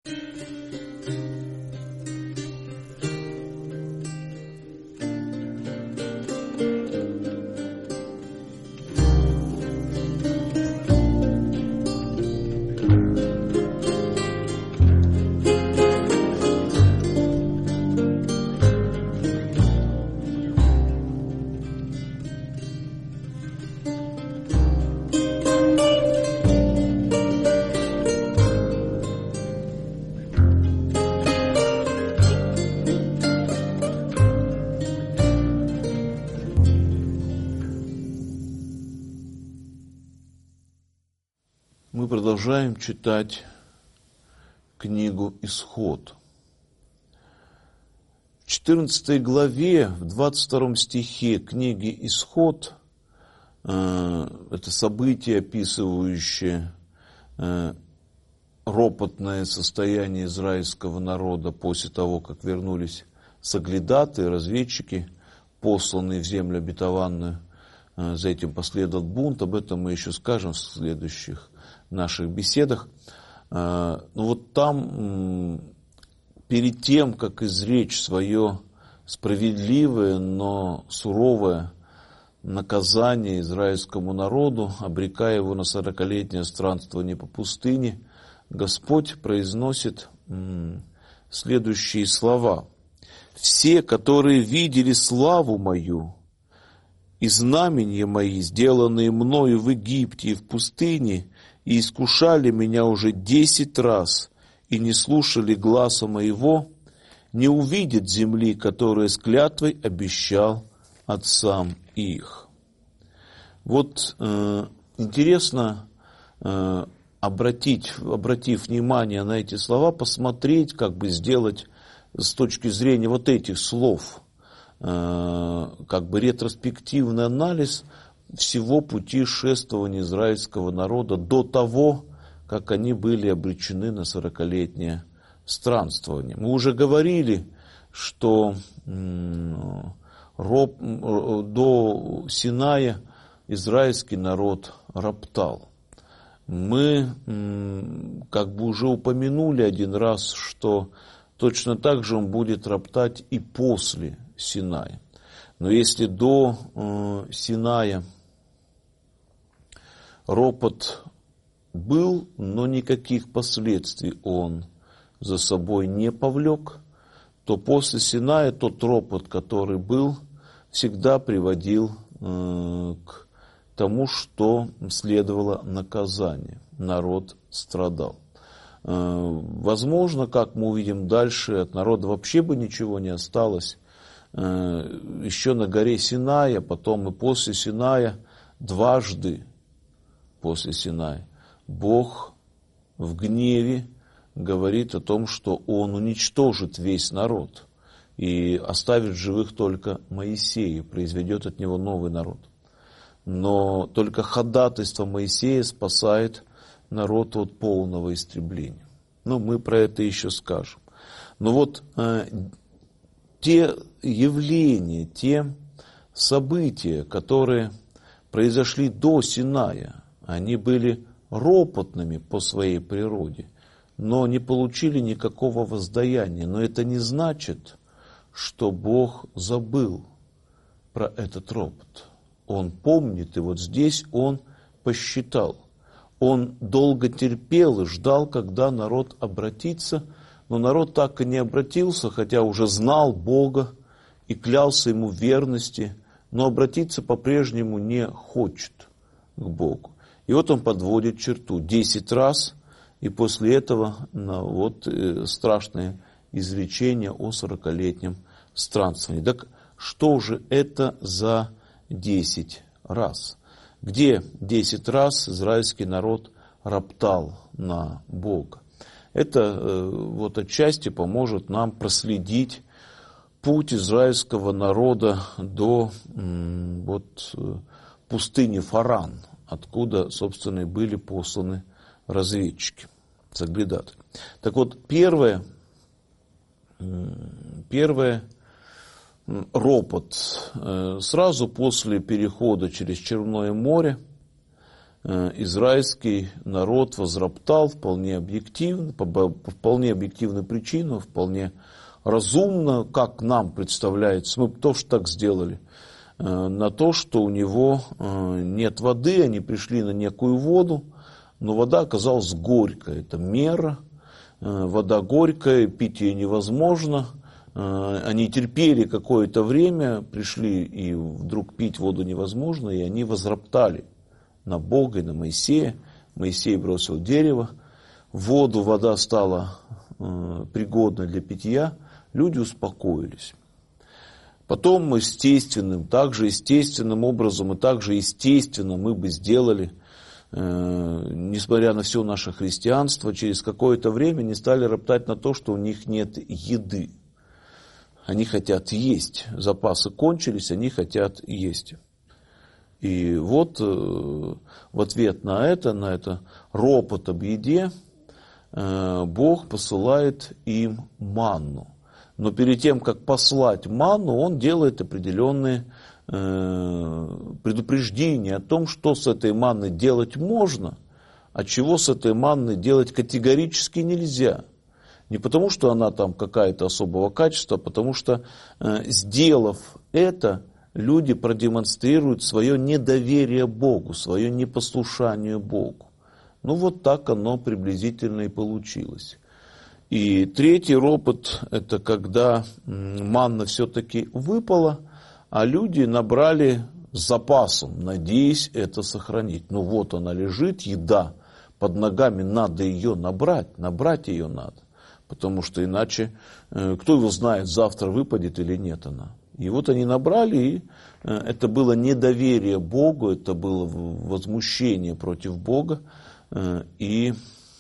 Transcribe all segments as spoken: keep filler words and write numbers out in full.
Мы продолжаем читать книгу «Исход». В четырнадцатой главе, в двадцать втором стихе книги «Исход», э, это событие, описывающее э, ропотное состояние израильского народа после того, как вернулись соглядатые, разведчики, посланные в землю обетованную. Э, за этим последовал бунт, об этом мы еще скажем в следующих наших беседах. Ну вот там, перед тем, как изречь свое справедливое, но суровое наказание израильскому народу, обрекая его на сорокалетнее странствование по пустыне, Господь произносит следующие слова. «Все, которые видели славу мою и знамения мои, сделанные мною в Египте и в пустыне, и искушали меня уже десять раз, и не слушали гласа моего, не увидят земли, которую с клятвой обещал отцам их». Вот э, интересно э, обратить, обратив внимание на эти слова, посмотреть, как бы сделать с точки зрения вот этих слов, э, как бы ретроспективный анализ всего пути шествования израильского народа до того, как они были обречены на сорокалетнее странствование. Мы уже говорили, что роб, до Синая израильский народ роптал. Мы как бы уже упомянули один раз, что точно так же он будет роптать и после Синая. Но если до э, Синая ропот был, но никаких последствий он за собой не повлек, то после Синая тот ропот, который был, всегда приводил э, к тому, что следовало наказание. Народ страдал. Э, возможно, как мы увидим дальше, от народа вообще бы ничего не осталось. Э, еще на горе Синая, потом и после Синая, дважды после Синая, Бог в гневе говорит о том, что Он уничтожит весь народ и оставит живых только Моисея, произведет от него новый народ. Но только ходатайство Моисея спасает народ от полного истребления. Ну, мы про это еще скажем. Но вот э, те явления, те события, которые произошли до Синая, они были ропотными по своей природе, но не получили никакого воздаяния. Но это не значит, что Бог забыл про этот ропот. Он помнит, и вот здесь Он посчитал. Он долго терпел и ждал, когда народ обратится, но народ так и не обратился, хотя уже знал Бога и клялся Ему в верности, но обратиться по-прежнему не хочет к Богу. И вот он подводит черту десять раз, и после этого ну, вот, э, страшное изречение о сорокалетнем странствовании. Так что же это за десять раз? Где десять раз израильский народ роптал на Бога? Это э, вот отчасти поможет нам проследить путь израильского народа до э, вот, пустыни Фаран, откуда, собственно, и были посланы разведчики, соглядатые. Так вот, первое, первое ропот сразу после перехода через Черное море, израильский народ возроптал вполне объективно, по вполне объективной причине, вполне разумно, как нам представляется, мы тоже так сделали, на то, что у него нет воды, они пришли на некую воду, но вода оказалась горькая, это мера, вода горькая, пить ее невозможно. Они терпели какое-то время, пришли, и вдруг пить воду невозможно, и они возроптали на Бога и на Моисея. Моисей бросил дерево, в воду вода стала пригодна для питья, люди успокоились. Потом естественным, также естественным образом, и также естественно мы бы сделали, несмотря на все наше христианство, через какое-то время не стали роптать на то, что у них нет еды. Они хотят есть, запасы кончились, они хотят есть. И вот в ответ на это, на это ропот об еде, Бог посылает им манну. Но перед тем, как послать манну, Он делает определенные предупреждения о том, что с этой манной делать можно, а чего с этой манной делать категорически нельзя. Не потому, что она там какая-то особого качества, а потому что, сделав это, люди продемонстрируют свое недоверие Богу, свое непослушание Богу. Ну вот так оно приблизительно и получилось. И третий ропот, это когда манна все-таки выпала, а люди набрали с запасом, надеясь это сохранить. Ну вот она лежит, еда под ногами, надо ее набрать, набрать ее надо. Потому что иначе, кто его знает, завтра выпадет или нет она. И вот они набрали, и это было недоверие Богу, это было возмущение против Бога. И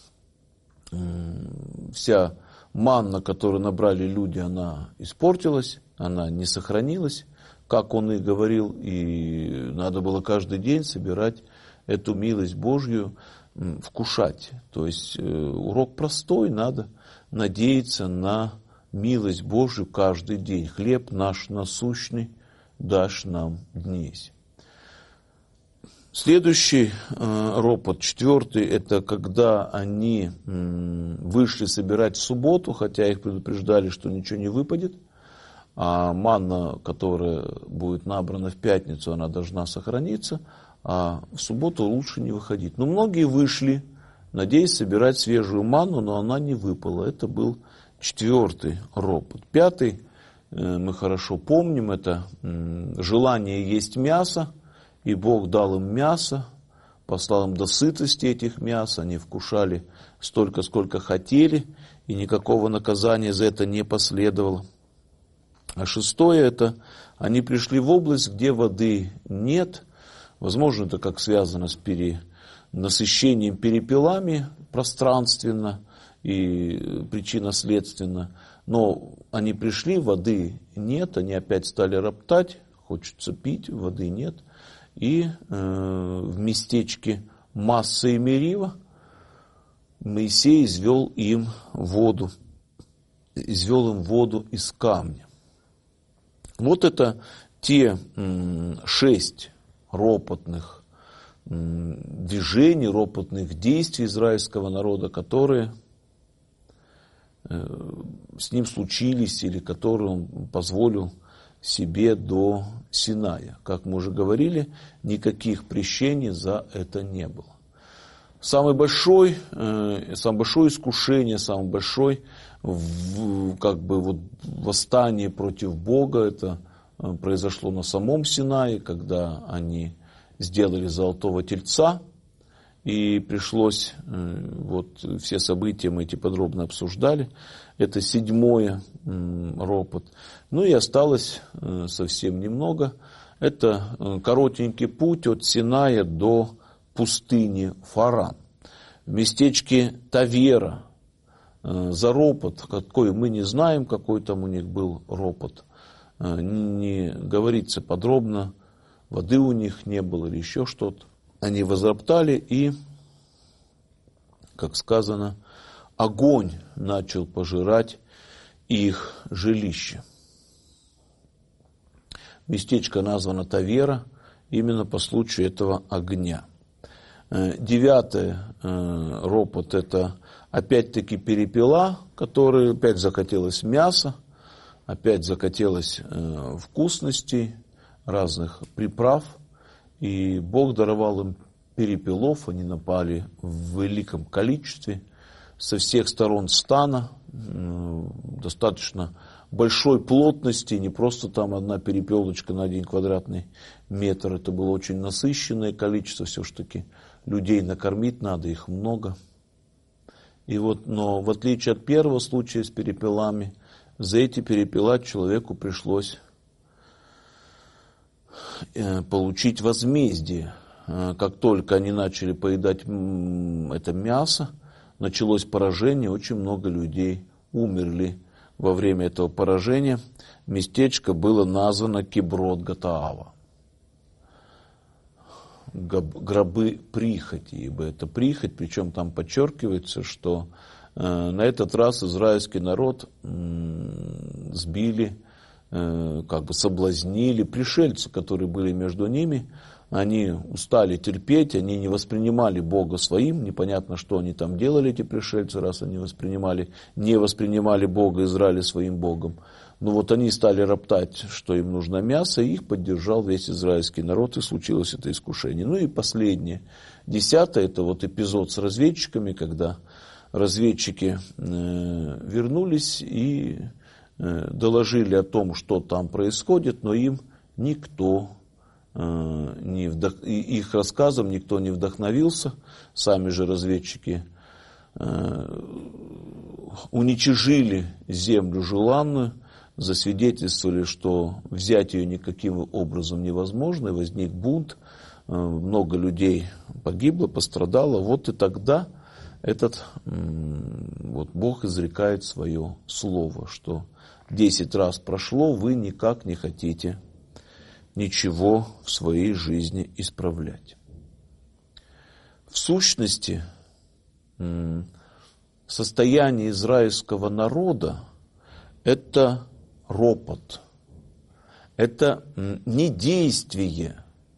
вся манна, которую набрали люди, она испортилась, она не сохранилась, как он и говорил, и надо было каждый день собирать эту милость Божью, вкушать. То есть урок простой, надо надеяться на милость Божию каждый день. Хлеб наш насущный дашь нам днесь. Следующий э, ропот, четвертый, это когда они м, вышли собирать в субботу, хотя их предупреждали, что ничего не выпадет, а манна, которая будет набрана в пятницу, она должна сохраниться, а в субботу лучше не выходить. Но многие вышли, надеясь собирать свежую манну, но она не выпала. Это был четвертый ропот. Пятый, мы хорошо помним, это желание есть мясо, и Бог дал им мясо, послал им до сытости этих мяс, они вкушали столько, сколько хотели, и никакого наказания за это не последовало. А шестое, это они пришли в область, где воды нет, возможно, это как связано с пере... насыщением перепелами пространственно и причинно-следственно. Но они пришли, воды нет, они опять стали роптать, хочется пить, воды нет. И э, в местечке Масса и Мерива Моисей извел им воду, извел им воду из камня. Вот это те м, шесть ропотных движений, ропотных действий израильского народа, которые с ним случились или которые он позволил себе до Синая. Как мы уже говорили, никаких прещений за это не было. Самое большое, самое большое искушение, самое большое как бы вот восстание против Бога, это произошло на самом Синае, когда они сделали золотого тельца, и пришлось, вот все события мы эти подробно обсуждали, это седьмой ропот. Ну и осталось совсем немного, это коротенький путь от Синая до пустыни Фаран. В местечке Тавера за ропот, какой мы не знаем, какой там у них был ропот, не говорится подробно, воды у них не было или еще что-то. Они возроптали, и, как сказано, огонь начал пожирать их жилище. Местечко названо Тавера именно по случаю этого огня. Девятый ропот – это опять-таки перепела, которой опять захотелось мяса, опять захотелось вкусностей, разных приправ. И Бог даровал им перепелов, они напали в великом количестве со всех сторон стана, достаточно большой плотности, не просто там одна перепелочка на один квадратный метр, это было очень насыщенное количество, все-таки людей накормить надо, их много. И вот, но в отличие от первого случая с перепелами, за эти перепела человеку пришлось получить возмездие. Как только они начали поедать это мясо, началось поражение, очень много людей умерли. Во время этого поражения местечко было названо Киброт-Гаатава. Гробы прихоти, ибо это прихоть, причем там подчеркивается, что э, на этот раз израильский народ э, сбили, э, как бы соблазнили пришельцы, которые были между ними. Они устали терпеть, они не воспринимали Бога своим, непонятно, что они там делали, эти пришельцы, раз они воспринимали, не воспринимали Бога Израиля своим Богом. Но вот они стали роптать, что им нужно мясо, и их поддержал весь израильский народ, и случилось это искушение. Ну и последнее, десятое, это вот эпизод с разведчиками, когда разведчики э, вернулись и э, доложили о том, что там происходит, но им никто Не вдох... их рассказом никто не вдохновился, сами же разведчики э, уничижили землю желанную, засвидетельствовали, что взять ее никаким образом невозможно, и возник бунт, э, много людей погибло, пострадало. Вот и тогда этот э, вот Бог изрекает свое слово, что десять раз прошло, вы никак не хотите ничего в своей жизни исправлять. В сущности, состояние израильского народа – это ропот, это не действие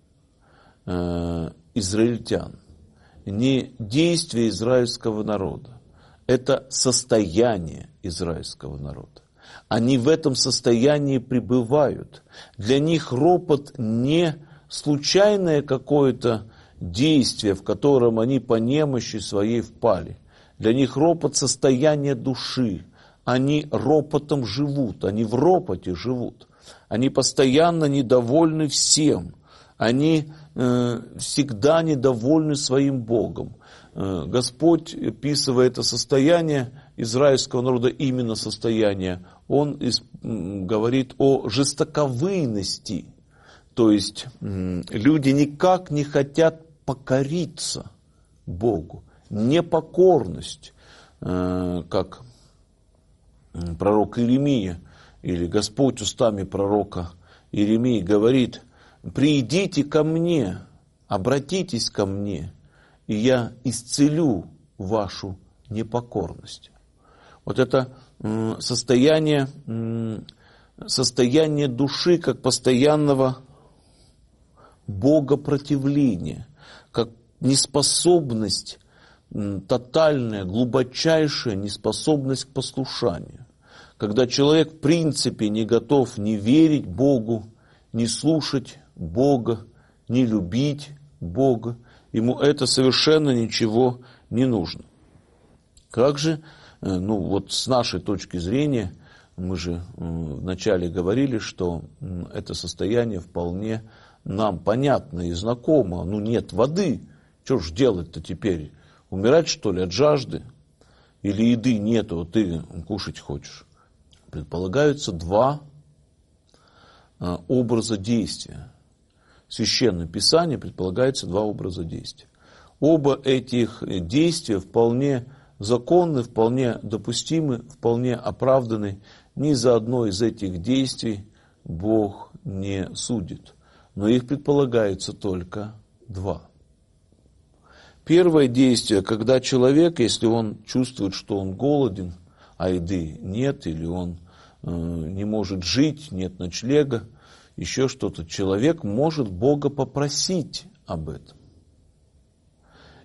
израильтян, не действие израильского народа, это состояние израильского народа. Они в этом состоянии пребывают. Для них ропот не случайное какое-то действие, в котором они по немощи своей впали. Для них ропот состояние души. Они ропотом живут, они в ропоте живут. Они постоянно недовольны всем. Они э, всегда недовольны своим Богом. Э, Господь, описывая это состояние израильского народа, именно состояние, Он из, м, говорит о жестоковыйности. То есть м, люди никак не хотят покориться Богу. Непокорность, э, как пророк Иеремия, или Господь устами пророка Иеремии говорит: «Придите ко мне, обратитесь ко мне, и я исцелю вашу непокорность». Вот это состояние, состояние души как постоянного богопротивления, как неспособность, тотальная, глубочайшая неспособность к послушанию. Когда человек в принципе не готов ни верить Богу, ни слушать Бога, ни любить Бога, ему это совершенно ничего не нужно. Как же, ну вот с нашей точки зрения, мы же вначале говорили, что это состояние вполне нам понятно и знакомо. Ну нет воды, что ж делать-то теперь? Умирать, что ли, от жажды? Или еды нету, а ты кушать хочешь? Предполагаются два образа действия. В Священном Писании предполагается два образа действия. Оба этих действия вполне законны, вполне допустимы, вполне оправданы. Ни за одно из этих действий Бог не судит. Но их предполагается только два. Первое действие, когда человек, если он чувствует, что он голоден, а еды нет, или он э, не может жить, нет ночлега, еще что-то, человек может Бога попросить об этом.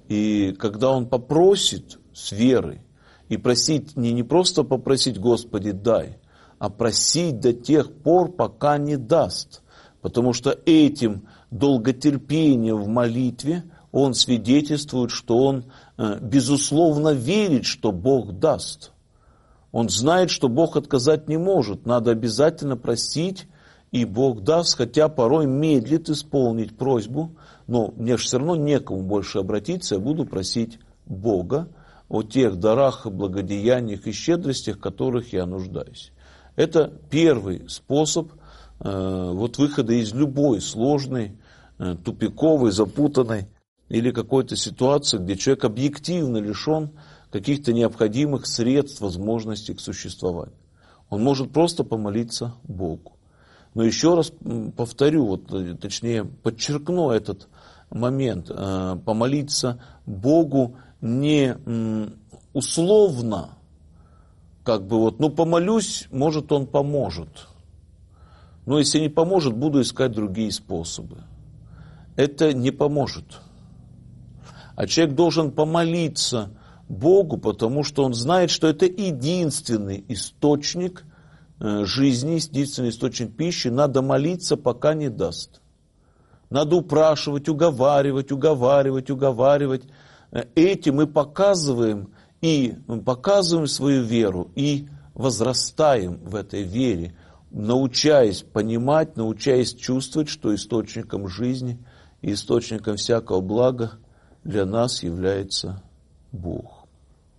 И когда он попросит с верой, и просить, не, не просто попросить, Господи, дай, а просить до тех пор, пока не даст. Потому что этим долготерпением в молитве он свидетельствует, что он безусловно верит, что Бог даст. Он знает, что Бог отказать не может. Надо обязательно просить, и Бог даст, хотя порой медлит исполнить просьбу. Но мне же все равно некому больше обратиться, я буду просить Бога о тех дарах, благодеяниях и щедростях, в которых я нуждаюсь. Это первый способ э, вот выхода из любой сложной, э, тупиковой, запутанной или какой-то ситуации, где человек объективно лишен каких-то необходимых средств, возможностей к существованию. Он может просто помолиться Богу. Но еще раз повторю, вот, точнее подчеркну этот момент, э, помолиться Богу не условно, как бы вот, ну помолюсь, может он поможет. Но если не поможет, буду искать другие способы. Это не поможет. А человек должен помолиться Богу, потому что он знает, что это единственный источник жизни, единственный источник пищи. Надо молиться, пока не даст. Надо упрашивать, уговаривать, уговаривать, уговаривать. Этим мы показываем и показываем свою веру и возрастаем в этой вере, научаясь понимать, научаясь чувствовать, что источником жизни и источником всякого блага для нас является Бог.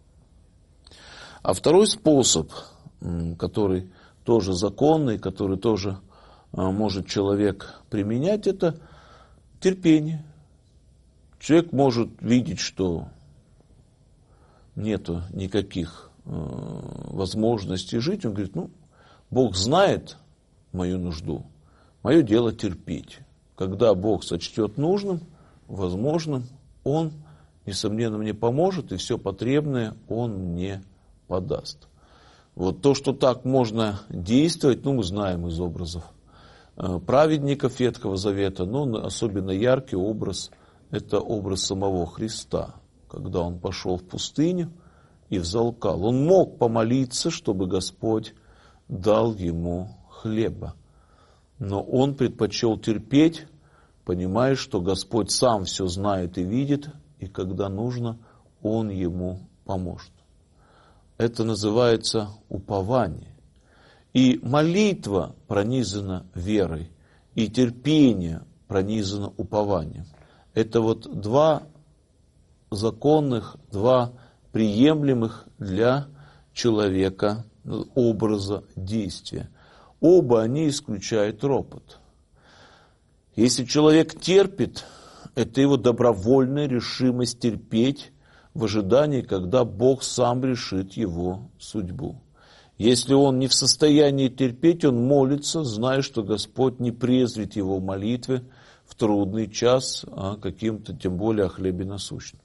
А второй способ, который тоже законный, который тоже может человек применять, это терпение. Человек может видеть, что нету никаких э, возможностей жить. Он говорит, ну, Бог знает мою нужду, мое дело терпеть. Когда Бог сочтет нужным, возможным, Он, несомненно, мне поможет, и все потребное Он мне подаст. Вот то, что так можно действовать, ну, мы знаем из образов э, праведников Ветхого Завета, но особенно яркий образ – это образ самого Христа, когда Он пошел в пустыню и взалкал. Он мог помолиться, чтобы Господь дал ему хлеба. Но он предпочел терпеть, понимая, что Господь сам все знает и видит, и когда нужно, Он ему поможет. Это называется упование. И молитва пронизана верой, и терпение пронизано упованием. Это вот два законных, два приемлемых для человека образа действия. Оба они исключают ропот. Если человек терпит, это его добровольная решимость терпеть в ожидании, когда Бог сам решит его судьбу. Если он не в состоянии терпеть, он молится, зная, что Господь не презрит его в молитве в трудный час, а каким-то, тем более, о хлебе насущном.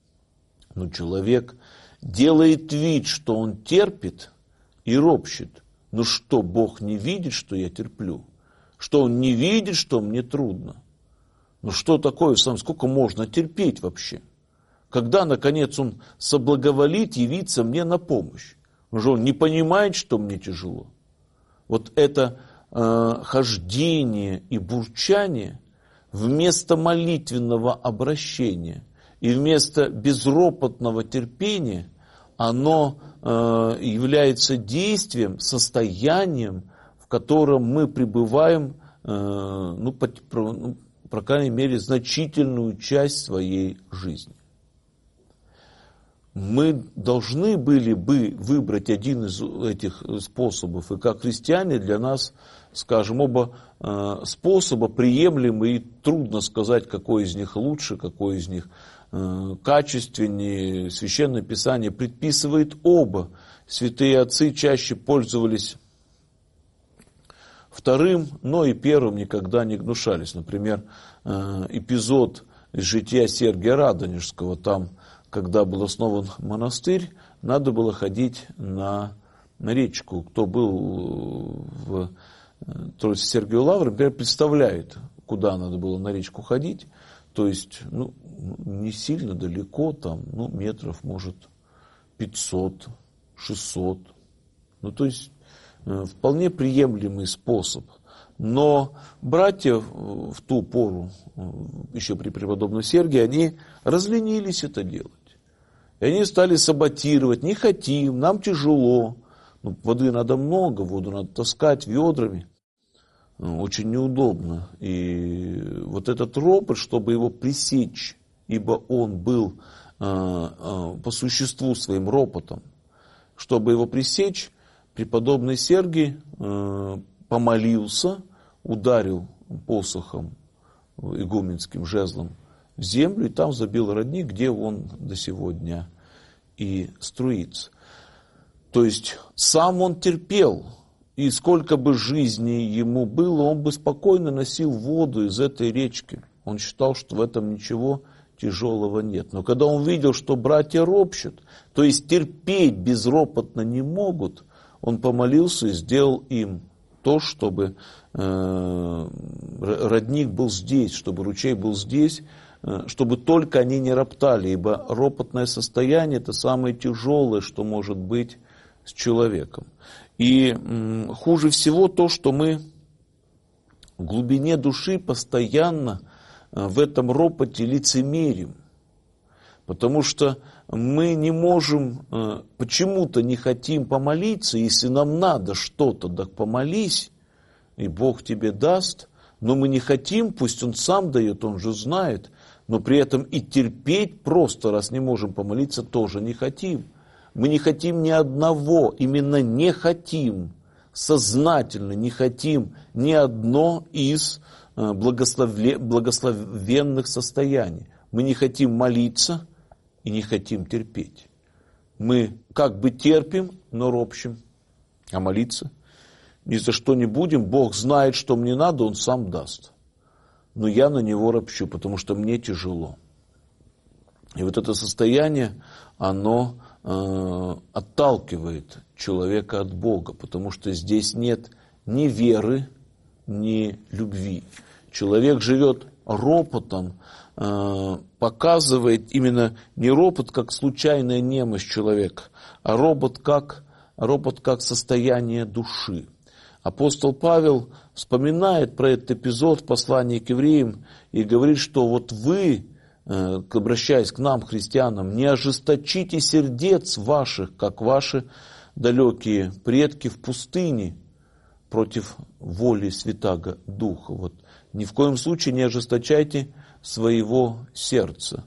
Но человек делает вид, что он терпит и ропщет. Ну что, Бог не видит, что я терплю? Что Он не видит, что мне трудно? Ну что такое сам? Сколько можно терпеть вообще? Когда, наконец, Он соблаговолит явиться мне на помощь? Уже Он не понимает, что мне тяжело. Вот это э, хождение и бурчание вместо молитвенного обращения и вместо безропотного терпения, оно э, является действием, состоянием, в котором мы пребываем, э, ну, по, ну, по крайней мере, значительную часть своей жизни. Мы должны были бы выбрать один из этих способов, и как христиане для нас, скажем, оба э, способа приемлемы, и трудно сказать, какой из них лучше, какой из них э, качественнее. Священное Писание предписывает оба. Святые отцы чаще пользовались вторым, но и первым никогда не гнушались. Например, э, эпизод из жития Сергия Радонежского, там, когда был основан монастырь, надо было ходить на, на речку. Кто был в Троице Сергию Лавры, например, представляет, куда надо было на речку ходить. То есть, ну, не сильно далеко, там, ну, метров, может, пятьсот, шестьсот. Ну, то есть, вполне приемлемый способ. Но братья в ту пору, еще при преподобном Сергии, они разленились это делать. И они стали саботировать. Не хотим, нам тяжело. Ну, воды надо много, воду надо таскать ведрами. Очень неудобно. И вот этот ропот, чтобы его пресечь, ибо он был э, э, по существу своим ропотом, чтобы его пресечь, преподобный Сергий э, помолился, ударил посохом, игуменским жезлом в землю, и там забил родник, где он до сего дня и струится. То есть сам он терпел, и сколько бы жизни ему было, он бы спокойно носил воду из этой речки. Он считал, что в этом ничего тяжелого нет. Но когда он видел, что братья ропщут, то есть терпеть безропотно не могут, он помолился и сделал им то, чтобы э, родник был здесь, чтобы ручей был здесь, э, чтобы только они не роптали, ибо ропотное состояние – это самое тяжелое, что может быть с человеком. И э, хуже всего то, что мы в глубине души постоянно э, в этом ропоте лицемерим. Потому что мы не можем, почему-то не хотим помолиться, если нам надо что-то, так помолись, и Бог тебе даст, но мы не хотим, пусть Он сам дает, Он же знает, но при этом и терпеть просто, раз не можем помолиться, тоже не хотим. Мы не хотим ни одного, именно не хотим, сознательно не хотим ни одно из благословенных состояний. Мы не хотим молиться, и не хотим терпеть. Мы как бы терпим, но ропщим. А молиться ни за что не будем. Бог знает, что мне надо, Он сам даст. Но я на Него ропщу, потому что мне тяжело. И вот это состояние, оно э, отталкивает человека от Бога, потому что здесь нет ни веры, ни любви. Человек живет ропотом, показывает именно не ропот как случайная немощь человека, а ропот как, ропот как состояние души. Апостол Павел вспоминает про этот эпизод в послании к евреям и говорит, что вот вы, обращаясь к нам, христианам, не ожесточите сердец ваших, как ваши далекие предки в пустыне против воли Святаго Духа. Вот. Ни в коем случае не ожесточайте своего сердца.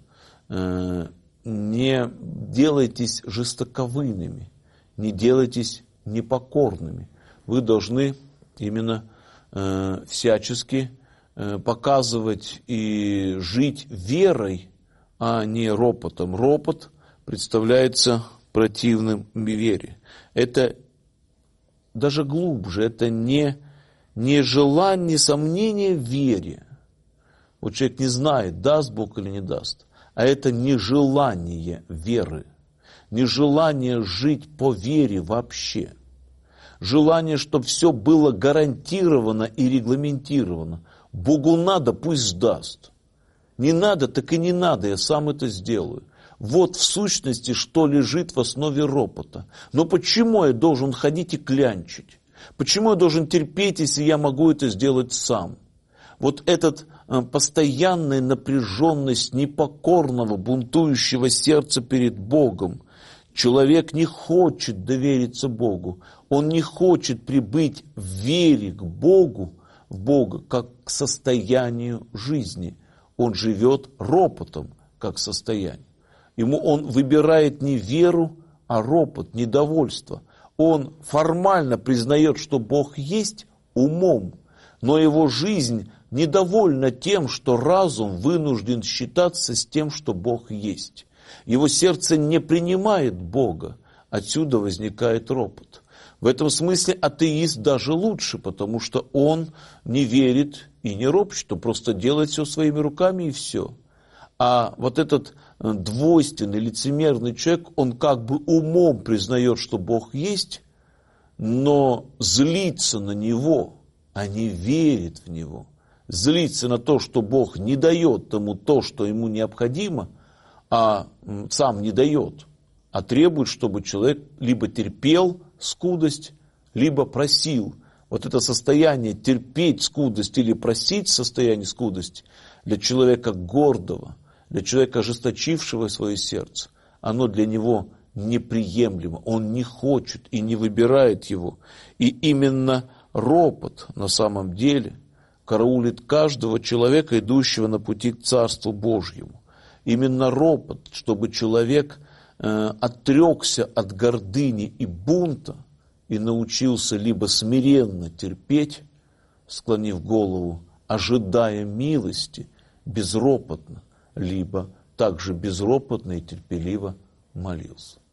Не делайтесь жестоковыйными, не делайтесь непокорными. Вы должны именно всячески показывать и жить верой, а не ропотом. Ропот представляется противным вере. Это даже глубже, это не, не желание, не сомнение в вере. Вот человек не знает, даст Бог или не даст. А это нежелание веры. Нежелание жить по вере вообще. Желание, чтобы все было гарантировано и регламентировано. Богу надо, пусть даст. Не надо, так и не надо, я сам это сделаю. Вот в сущности, что лежит в основе ропота. Но почему я должен ходить и клянчить? Почему я должен терпеть, если я могу это сделать сам? Вот эта постоянная напряженность непокорного, бунтующего сердца перед Богом. Человек не хочет довериться Богу. Он не хочет прибыть в вере к Богу, в Бога, как к состоянию жизни. Он живет ропотом, как состояние. Ему он выбирает не веру, а ропот, недовольство. Он формально признает, что Бог есть умом, но его жизнь недовольна тем, что разум вынужден считаться с тем, что Бог есть. Его сердце не принимает Бога, отсюда возникает ропот. В этом смысле атеист даже лучше, потому что он не верит и не ропщет, он просто делает все своими руками и все. А вот этот двойственный, лицемерный человек, он как бы умом признает, что Бог есть, но злится на Него, а не верит в Него. злится на то, что Бог не дает тому то, что ему необходимо, а сам не дает, а требует, чтобы человек либо терпел скудость, либо просил. Вот это состояние терпеть скудость или просить состояние скудости для человека гордого, для человека ожесточившего свое сердце, оно для него неприемлемо. Он не хочет и не выбирает его. И именно ропот на самом деле караулит каждого человека, идущего на пути к Царству Божьему. Именно ропот, чтобы человек э, отрекся от гордыни и бунта и научился либо смиренно терпеть, склонив голову, ожидая милости, безропотно, либо также безропотно и терпеливо молился.